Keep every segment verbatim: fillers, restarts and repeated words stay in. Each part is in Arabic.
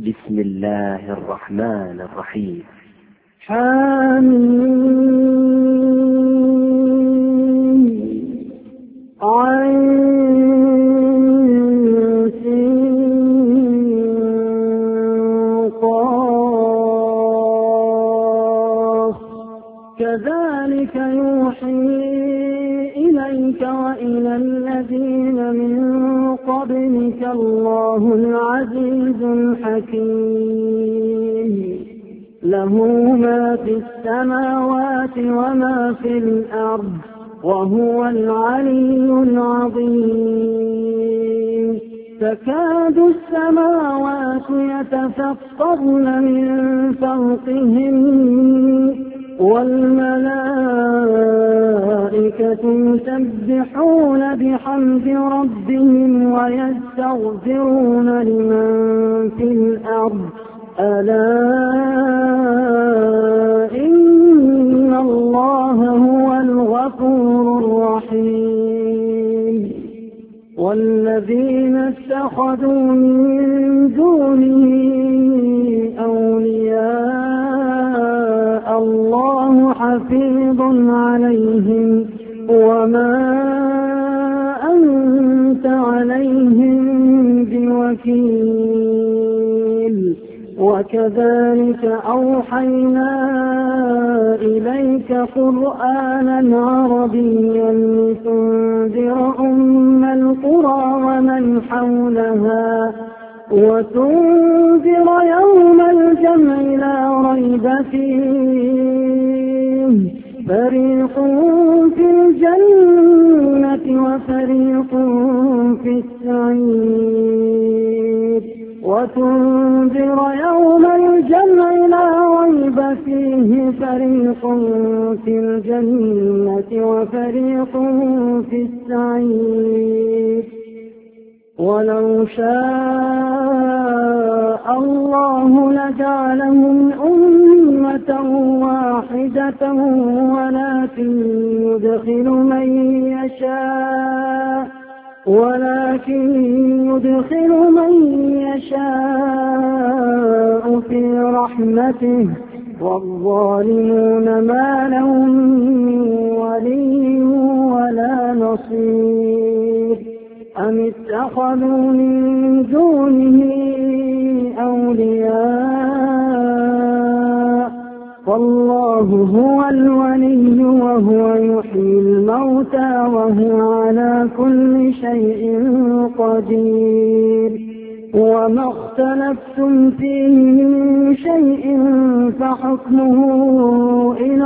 بسم الله الرحمن الرحيم. حميم عين قاف كذلك يوحي إليك وإلى الذين من قبلك الله العزيز الحكيم له ما في السماوات وما في الأرض وهو العلي العظيم تكاد السماوات يتفطرن من فوقهم والملائكة يسبحون بحمد ربهم ويستغفرون لمن في الأرض ألا إن الله هو الغفور الرحيم والذين اتخذوا من دونه أولياء الله حفيظ عليهم وما أنت عليهم بوكيل وكذلك أوحينا إليك قرآنا عربيا لتنذر أم القرى ومن حولها وتنذر يوم الجمع لا ريب فيه فريق في الجنة وفريق في السعير وتنذر يوم الجمع لا ريب فيه فريق في الجنة وفريق في السعير ولو شاء الله لجعلهم أمة واحدة ولكن يدخل من يشاء ولكن يدخل من يشاء في رحمته والظالمون ما لهم من ولي ولا نصير أم اتخذوا من دونه أولياء فالله هو الولي وهو يحيي الموتى وهو على كل شيء قدير وما اختلفتم فيه من شيء فحكمه إلى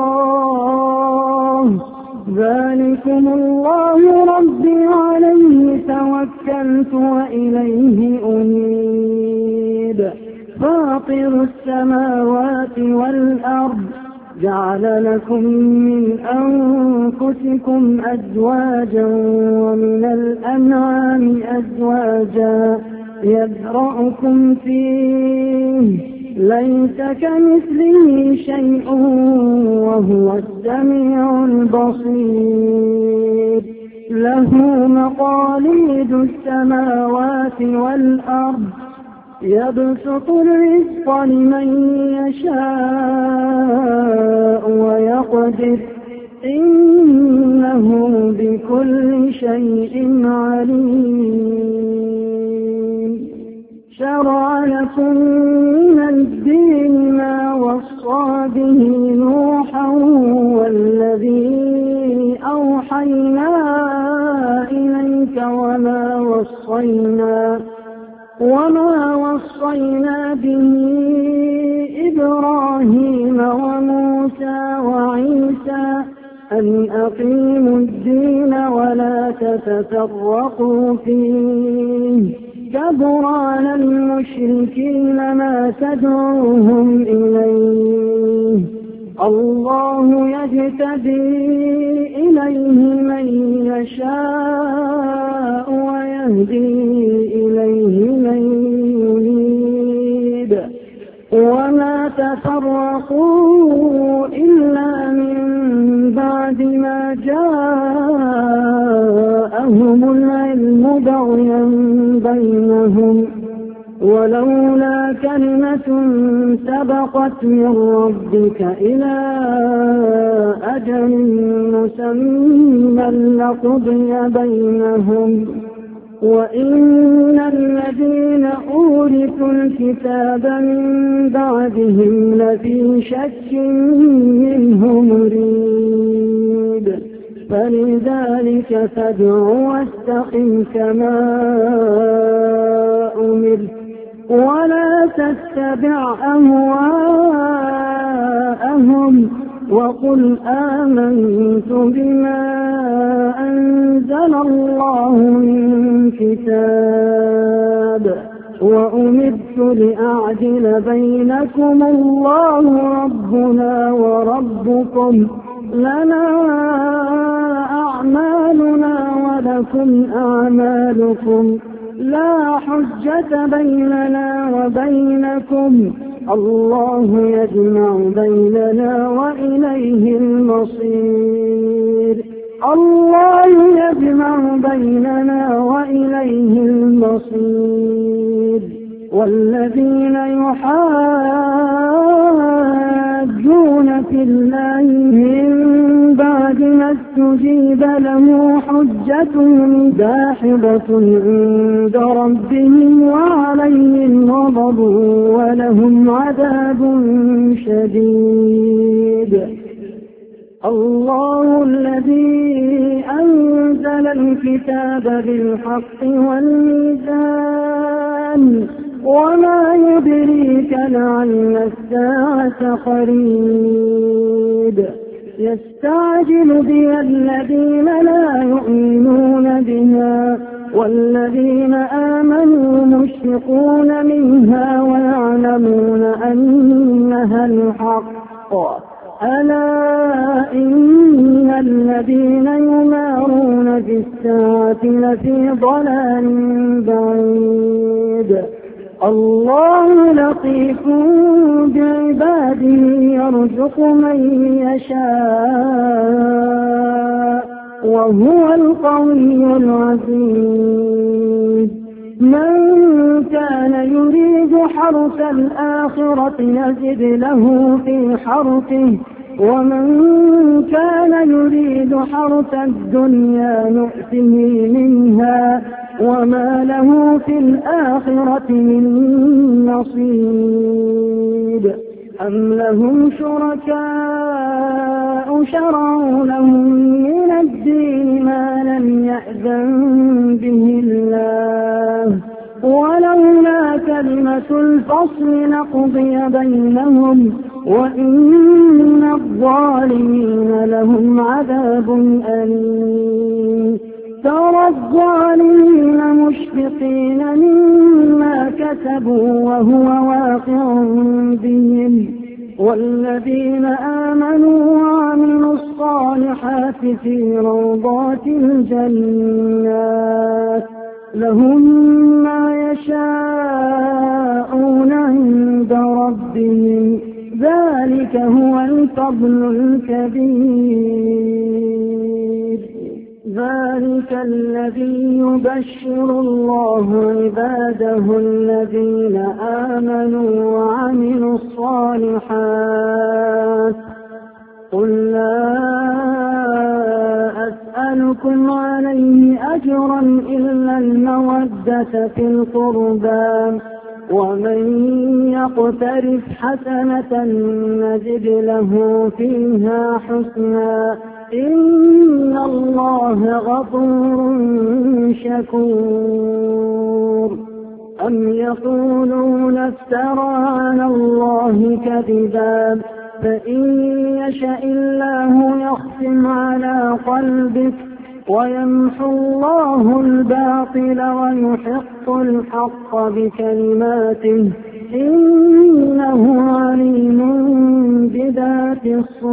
الله ذلكم الله ربي عليه توكلت وإليه أنيب فاطر السماوات والأرض جعل لكم من أنفسكم أزواجا ومن الأنعام أزواجا يذرأكم فيه ليس كمثله شيء وهو السميع البصير له مقاليد السماوات والأرض يبسط الرزق لمن يشاء ويقدر إنه بكل شيء عليم شرع لكم من الدين ما وصى به نوحا والذي أوحينا إليك وما وصينا وما وصينا به إبراهيم وموسى وعيسى أن أقيموا الدين ولا تتفرقوا فيه كبر على المشركين ما تدعوهم إليه الله يجتبي إليه من يشاء ويهدي إليه من ينيب وما تفرقوا إلا من بعد ما جاءهم العلم بغيا بينهم ولولا كلمة سبقت من ربك إلى أجل مسمى لقضي بينهم وإن الذين أورثوا الكتاب من بعدهم لفي شك منه مريب فلذلك فادع واستقم كما أمرت ولا تتبع أهواءهم وقل آمنت بما أنزل الله من كتاب وأمرت لأعدل بينكم الله ربنا وربكم لنا أعمالنا ولكم أعمالكم لا حجة بيننا وبينكم الله يجمع بيننا وإليه المصير الله يجمع بيننا وإليه المصير والذين يحاجون في الله من بعد ما استجيب له حجتهم داحضة عند ربهم وعليهم غضب ولهم عذاب شديد الله الذي أنزل الكتاب بالحق والميزان وما يدريك لعل الساعة قريب يستعجل بها الذين لا يؤمنون بها والذين آمنوا مشفقون منها ويعلمون أنها الحق ألا إن الذين يمارون في الساعة لفي ضلال بعيد الله لطيف بعباده يرزق من يشاء وهو القوي العزيز من كان يريد حرث الآخرة نزد له في حرثه ومن كان يريد حرث الدنيا نؤته منها وما له في الآخرة من نصيب أم لهم شركاء شرعوا لهم من الدين ما لم يأذن به الله ولولا كلمة الفصل لقضي بينهم وإن الظالمين لهم عذاب أليم ترى الظالمين مشفقين مما كسبوا وهو واقع بهم والذين آمنوا وعملوا الصالحات في روضات الجنات لهم ما يشاءون عند ربهم ذلك هو الفضل الكبير ذلك الذي يبشر الله عباده الذين آمنوا وعملوا الصالحات قل لا أسألكم عليه أجرا إلا المودة في القربى ومن يقترف حسنة نزد له فيها حسنا إن الله غفور شكور أم يقولون افترى على الله كذبا فإن يشاء الله يختم على قلبك ويمحو الله الباطل ويحق الحق بكلماته إنه عليم بذات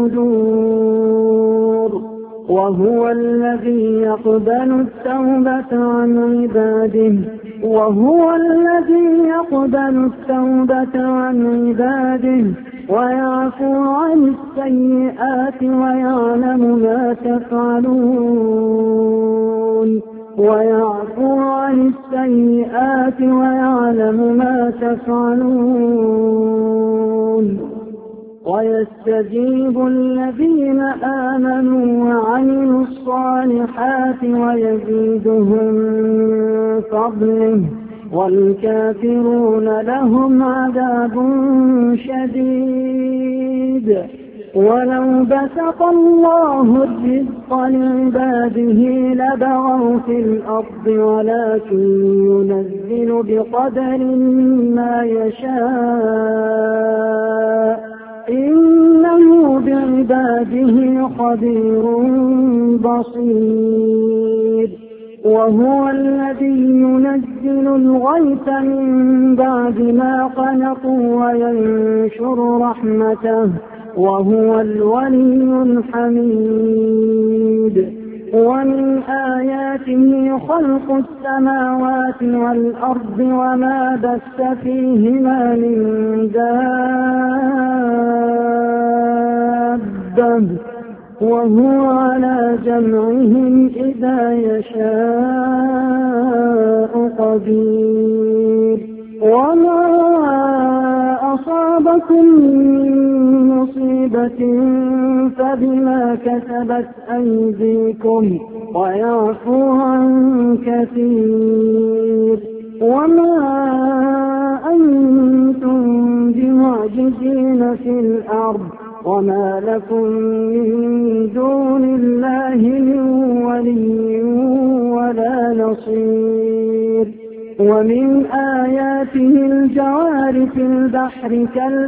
الصدور وهو الذي يقبل التوبة عن عباده وهو الذي يقبل التوبة عن عباده ويعفو عن السيئات ويعلم ما تفعلون ويعفو عن السيئات ويعلم ما تفعلون ويستجيب الذين آمنوا وعملوا الصالحات ويزيدهم من فضله والكافرون لهم عذاب شديد. ولو بسط الله الرزق لعباده لبغوا في الأرض ولكن ينزل بقدر ما يشاء إنه بعباده خبير بصير. وهو الذي ينزل الغيث من بعد ما قنطوا وينشر رحمته وهو الولي الحميد. ومن آياته خلق السماوات والأرض وما بث فيهما من دابة وهو على جمعهم إذا يشاء قدير. وما أصابكم من مصيبة فبما كسبت أيديكم ويعفو عن كثير. وما أنتم بمعجزين في الأرض وما لكم من دون الله من ولي ولا نصير. ومن آياته الجوار في البحر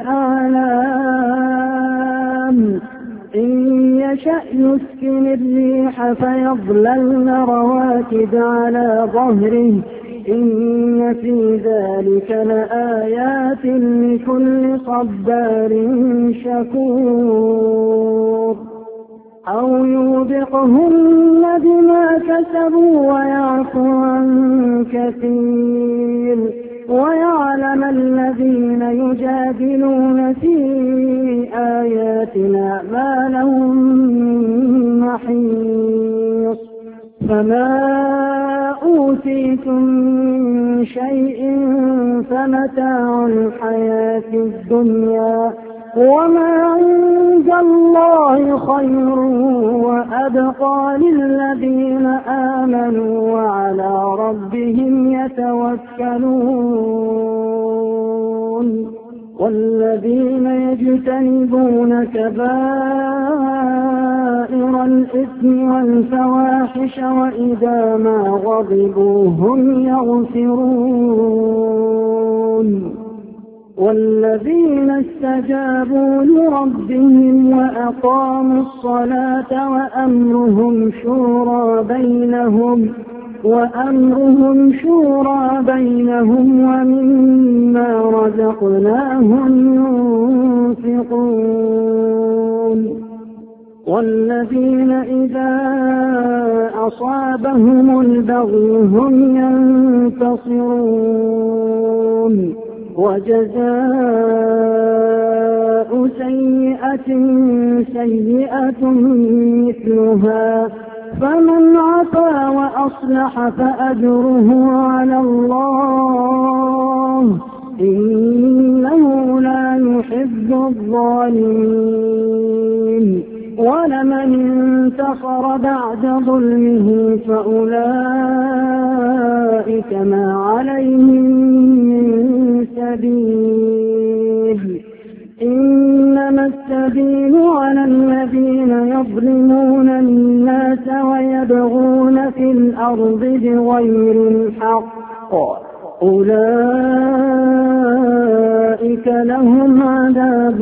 كالأعلام إن يشأ يسكن الريح فيظللن رواكد على ظهره إن في ذلك لآيات لكل صبار شكور. أو يوبقهن بما كسبوا ويعفو عن كثير ويعلم الذين يجادلون في آياتنا ما لهم من محيص. فما أوتيتم من شيء فمتاع الحياة الدنيا وما عند الله خير وأبقى للذين آمنوا وعلى ربهم يتوكلون. والذين يجتنبون كبائر الإثم والفواحش وإذا ما غضبوا هم يغفرون. والذين استجابوا لربهم وأقاموا الصلاة وأمرهم شورى بينهم وأمرهم شورى بينهم ومما رزقناهم ينفقون. والذين إذا أصابهم البغي هم ينتصرون. وجزاء سيئة سيئة مثلها فمن عفا وأصلح فأجره على الله إنه لا يحب الظالمين. ولمن انتصر بعد ظلمه فأولئك ما عليهم من سبيل إنما السبيل على الذين يظلمون الناس ويبغون في الأرض بغير الحق أولئك لهم عذاب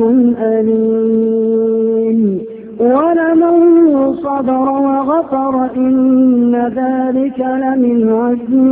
أليم. ولمن صبر وغفر إن ذلك لمن عزم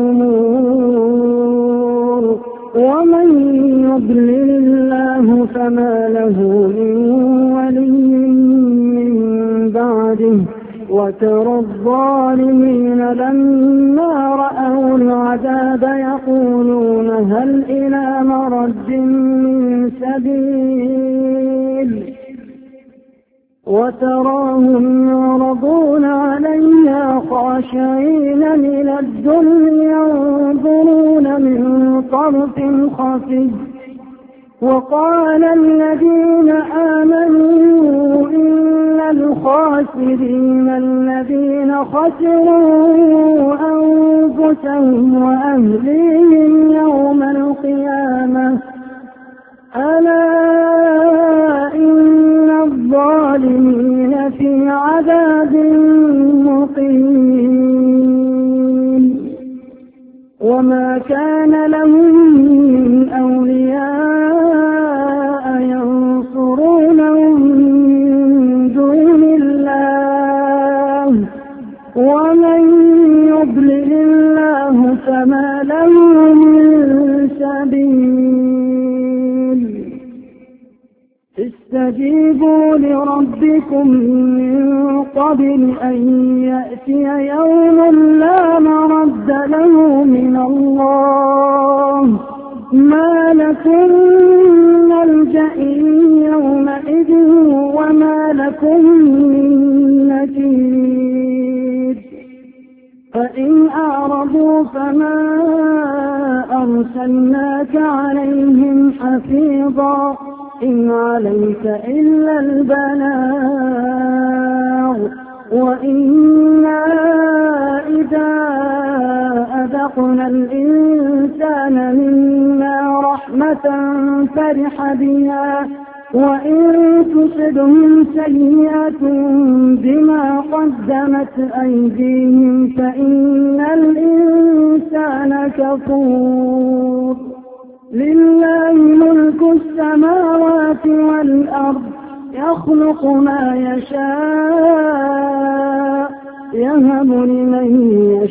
الأمور. ومن يضلل الله فما له من ولي من بعده وترى الظالمين لما رأوا العذاب يقولون هل إلى مرد من سبيل وتراهم يعرضون عليها خاشعين من الذل ينظرون من طرف خفي. وقال الذين آمنوا إن الخاسرين الذين خسروا أنفسهم وأهليهم يوم القيامة ألا إن الظالمين في عذاب مقيم. وما كان لهم من أولياء ينصرونهم من دون الله ومن يضلل الله فما له من سبيل. استجيبوا لربكم من قبل أن يأتي يوم لا مرد له من الله ما لكم من ملجأ يومئذ وما لكم من نكير. فإن أعرضوا فما أرسلناك عليهم حفيظا إن عليك إلا البلاغ وإنا إذا أذقنا الإنسان منا رحمة فرح بها وإن تصبهم سيئة بما قدمت أيديهم فإن الإنسان كفور. لله ملك السماوات والأرض يخلق ما يشاء يهب لمن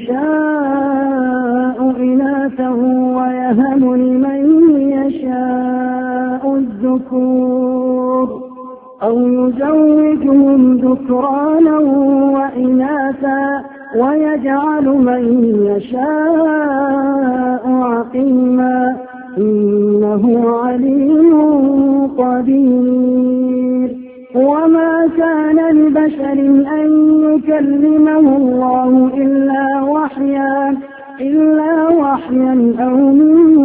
يشاء إناثا ويهب لمن يشاء الذكور أو يزوجهم ذكرانا وإناثا ويجعل من يشاء عقيما إنه عليم قدير. وما كان لبشر أن يكلمه الله إلا وحيا إلا وحيا أو من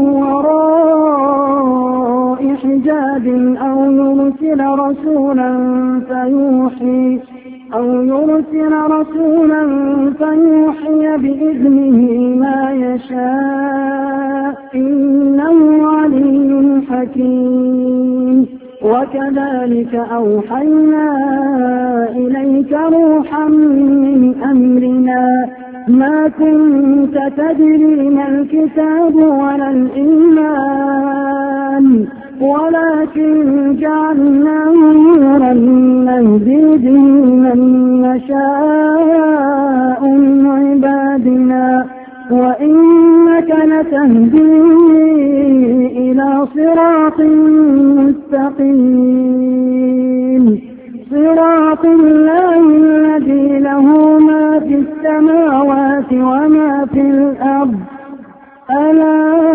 وراء حجاب أو يرسل رسولا فيوحي أو يرسل رسولا فيوحي بإذنه ما يشاء إنه عليم حكيم. وكذلك أوحينا إليك روحا من أمرنا ما كنت تدري ما الكتاب ولا الإيمان ولكن جعلناه نورا نهدي به من نشاء من عبادنا وإنك لتهدي إلى صراط مستقيم صراط الله الذي له ما في السماوات وما في الأرض ألا